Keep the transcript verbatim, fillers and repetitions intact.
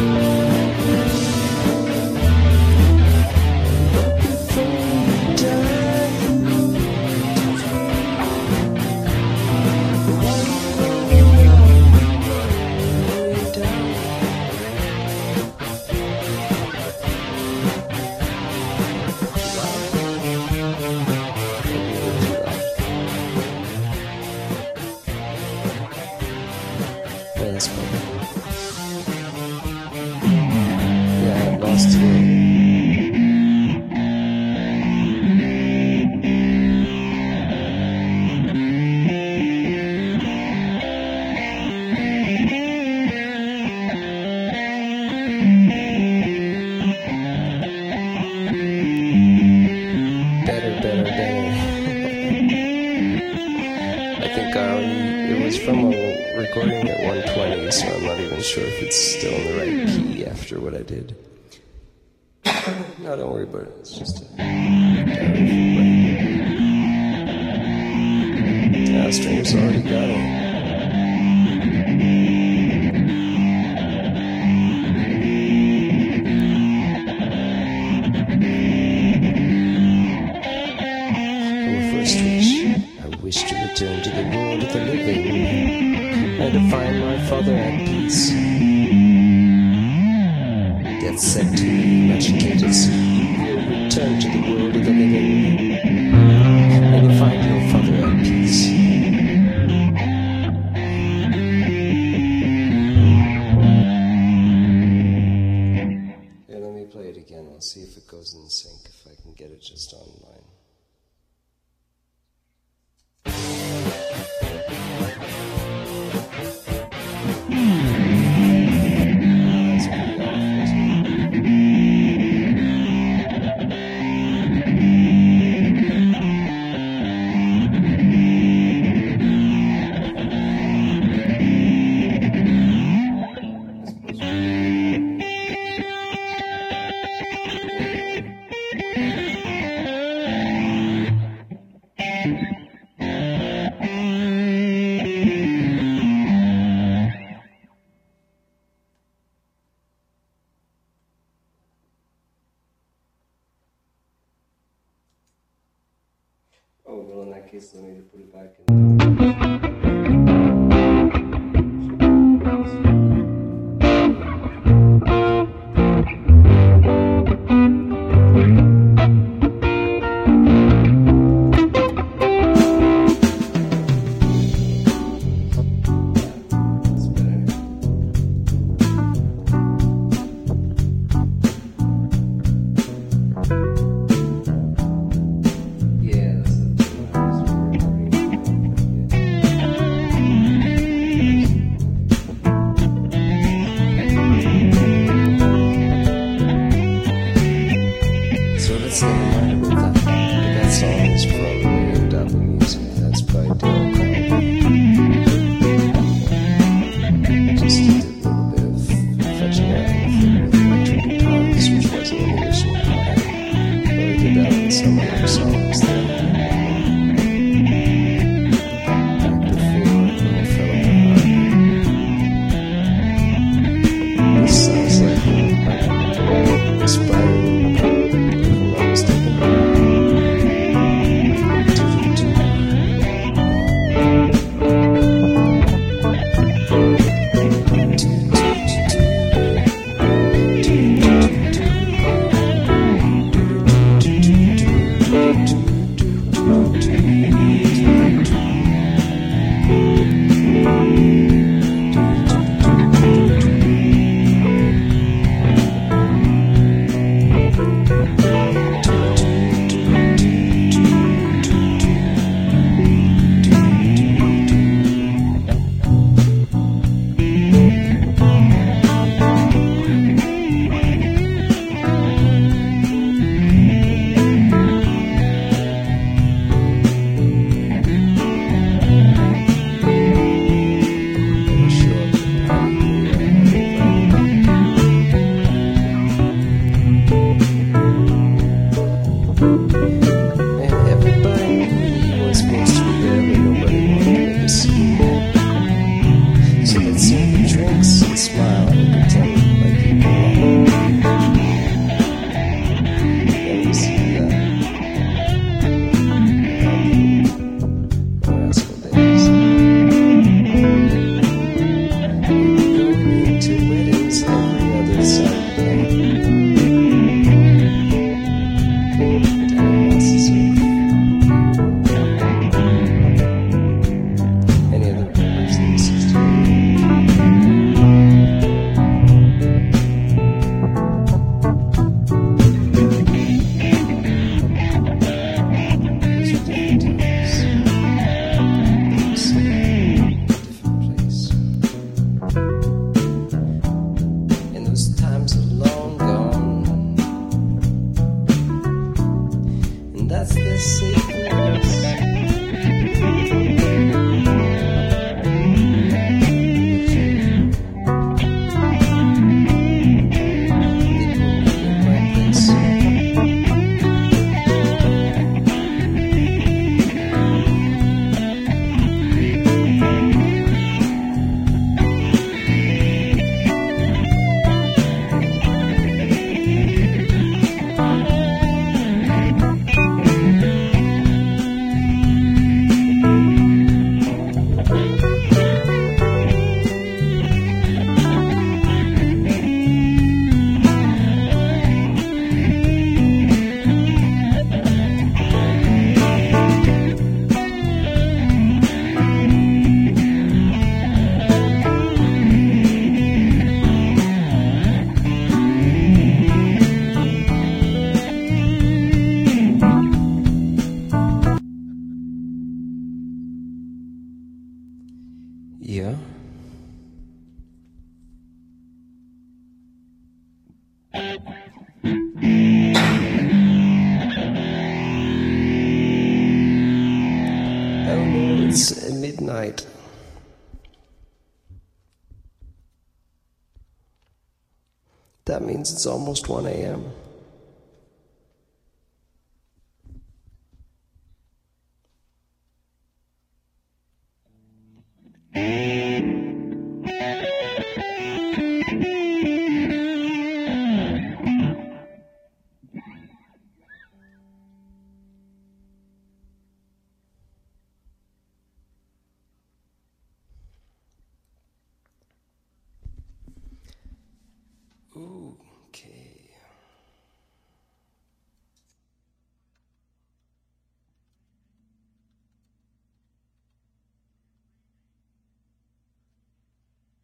No, don't worry about it. It's just a... Yeah, Stringer's already got it. Our first wish, I wish to return to the world of the living and to find my father at peace. Death said to me, Nachiketas, you will return to the world of the living and to find your father at peace. Here, let me play it again. I'll see if it goes in sync, if I can get it just online. Oh, well, in that case, let me put it back in. Yeah, that's the Yeah. Oh no, it's uh, midnight. That means it's almost one a m Okay.